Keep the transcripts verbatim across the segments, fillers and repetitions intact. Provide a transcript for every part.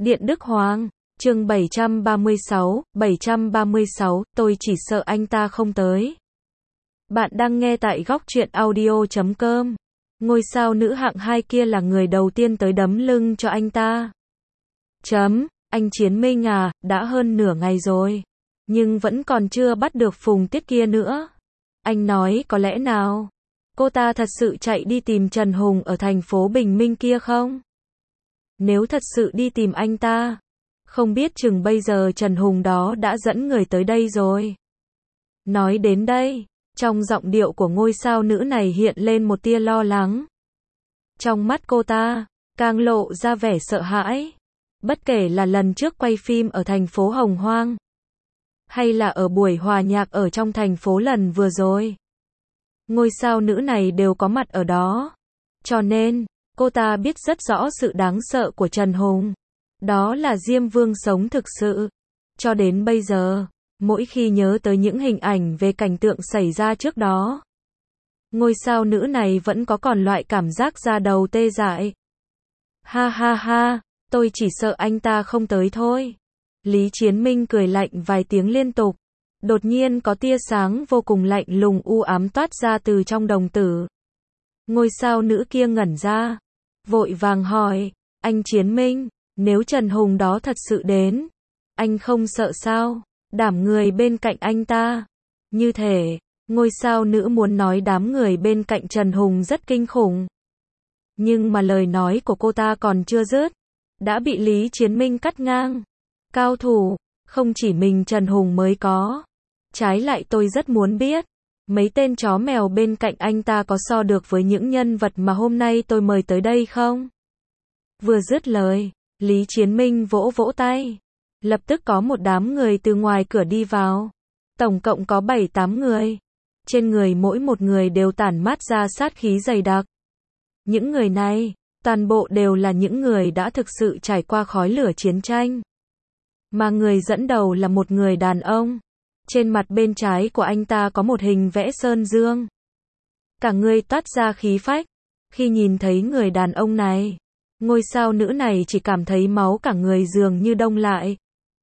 Điện Đức Hoàng, chương bảy trăm ba mươi sáu, bảy trăm ba mươi sáu, tôi chỉ sợ anh ta không tới. Bạn đang nghe tại góc truyện audio chấm com. Ngôi sao nữ hạng hai kia là người đầu tiên tới đấm lưng cho anh ta. Chấm, anh Chiến Minh à, đã hơn nửa ngày rồi. Nhưng vẫn còn chưa bắt được Phùng Tiết kia nữa. Anh nói có lẽ nào cô ta thật sự chạy đi tìm Trần Hùng ở thành phố Bình Minh kia không? Nếu thật sự đi tìm anh ta, không biết chừng bây giờ Trần Hùng đó đã dẫn người tới đây rồi. Nói đến đây, trong giọng điệu của ngôi sao nữ này hiện lên một tia lo lắng. Trong mắt cô ta, càng lộ ra vẻ sợ hãi. Bất kể là lần trước quay phim ở thành phố Hồng Hoang, hay là ở buổi hòa nhạc ở trong thành phố lần vừa rồi, ngôi sao nữ này đều có mặt ở đó. Cho nên, cô ta biết rất rõ sự đáng sợ của Trần Hùng. Đó là Diêm Vương sống thực sự. Cho đến bây giờ, mỗi khi nhớ tới những hình ảnh về cảnh tượng xảy ra trước đó, ngôi sao nữ này vẫn có còn loại cảm giác da đầu tê dại. Ha ha ha, tôi chỉ sợ anh ta không tới thôi. Lý Chiến Minh cười lạnh vài tiếng liên tục. Đột nhiên có tia sáng vô cùng lạnh lùng u ám toát ra từ trong đồng tử. Ngôi sao nữ kia ngẩn ra, vội vàng hỏi, anh Chiến Minh, nếu Trần Hùng đó thật sự đến, anh không sợ sao? Đảm người bên cạnh anh ta. Như thể, ngôi sao nữ muốn nói đám người bên cạnh Trần Hùng rất kinh khủng. Nhưng mà lời nói của cô ta còn chưa dứt, đã bị Lý Chiến Minh cắt ngang. Cao thủ, không chỉ mình Trần Hùng mới có. Trái lại tôi rất muốn biết, mấy tên chó mèo bên cạnh anh ta có so được với những nhân vật mà hôm nay tôi mời tới đây không? Vừa dứt lời, Lý Chiến Minh vỗ vỗ tay. Lập tức có một đám người từ ngoài cửa đi vào. Tổng cộng có bảy tám người. Trên người mỗi một người đều tản mát ra sát khí dày đặc. Những người này, toàn bộ đều là những người đã thực sự trải qua khói lửa chiến tranh. Mà người dẫn đầu là một người đàn ông. Trên mặt bên trái của anh ta có một hình vẽ sơn dương. Cả người toát ra khí phách. Khi nhìn thấy người đàn ông này, ngôi sao nữ này chỉ cảm thấy máu cả người dường như đông lại.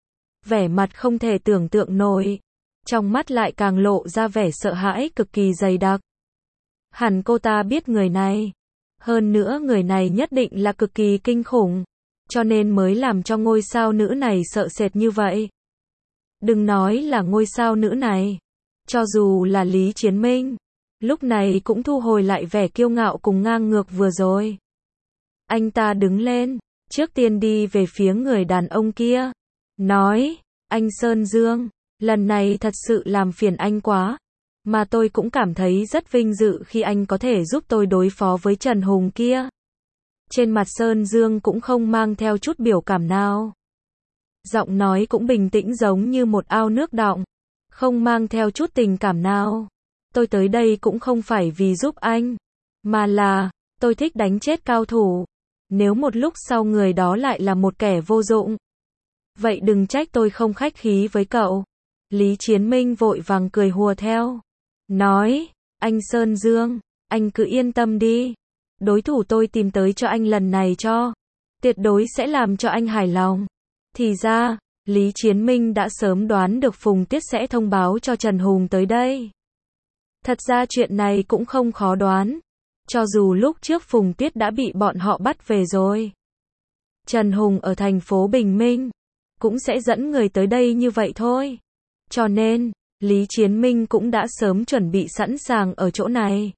Vẻ mặt không thể tưởng tượng nổi. Trong mắt lại càng lộ ra vẻ sợ hãi cực kỳ dày đặc. Hẳn cô ta biết người này. Hơn nữa người này nhất định là cực kỳ kinh khủng. Cho nên mới làm cho ngôi sao nữ này sợ sệt như vậy. Đừng nói là ngôi sao nữ này. Cho dù là Lý Chiến Minh, lúc này cũng thu hồi lại vẻ kiêu ngạo cùng ngang ngược vừa rồi. Anh ta đứng lên, trước tiên đi về phía người đàn ông kia. Nói, anh Sơn Dương, lần này thật sự làm phiền anh quá. Mà tôi cũng cảm thấy rất vinh dự khi anh có thể giúp tôi đối phó với Trần Hùng kia. Trên mặt Sơn Dương cũng không mang theo chút biểu cảm nào. Giọng nói cũng bình tĩnh giống như một ao nước đọng. Không mang theo chút tình cảm nào. Tôi tới đây cũng không phải vì giúp anh. Mà là, tôi thích đánh chết cao thủ. Nếu một lúc sau người đó lại là một kẻ vô dụng, vậy đừng trách tôi không khách khí với cậu. Lý Chiến Minh vội vàng cười hùa theo. Nói, anh Sơn Dương, anh cứ yên tâm đi. Đối thủ tôi tìm tới cho anh lần này cho, tuyệt đối sẽ làm cho anh hài lòng. Thì ra, Lý Chiến Minh đã sớm đoán được Phùng Tiết sẽ thông báo cho Trần Hùng tới đây. Thật ra chuyện này cũng không khó đoán. Cho dù lúc trước Phùng Tiết đã bị bọn họ bắt về rồi, Trần Hùng ở thành phố Bình Minh cũng sẽ dẫn người tới đây như vậy thôi. Cho nên, Lý Chiến Minh cũng đã sớm chuẩn bị sẵn sàng ở chỗ này.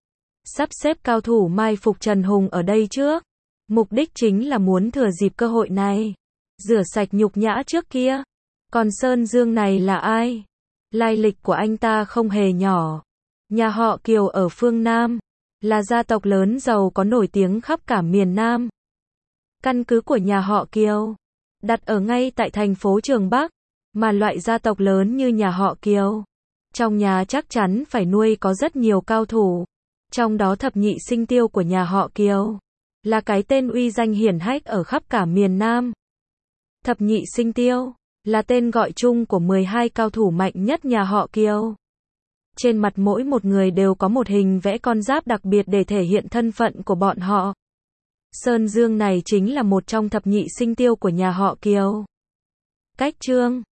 Sắp xếp cao thủ mai phục Trần Hùng ở đây trước. Mục đích chính là muốn thừa dịp cơ hội này, rửa sạch nhục nhã trước kia. Còn Sơn Dương này là ai? Lai lịch của anh ta không hề nhỏ. Nhà họ Kiều ở phương Nam, là gia tộc lớn giàu có nổi tiếng khắp cả miền Nam. Căn cứ của nhà họ Kiều đặt ở ngay tại thành phố Trường Bắc. Mà loại gia tộc lớn như nhà họ Kiều, trong nhà chắc chắn phải nuôi có rất nhiều cao thủ. Trong đó thập nhị sinh tiêu của nhà họ Kiều là cái tên uy danh hiển hách ở khắp cả miền Nam. Thập nhị sinh tiêu là tên gọi chung của mười hai cao thủ mạnh nhất nhà họ Kiều. Trên mặt mỗi một người đều có một hình vẽ con giáp đặc biệt để thể hiện thân phận của bọn họ. Sơn Dương này chính là một trong thập nhị sinh tiêu của nhà họ Kiều. Cách chương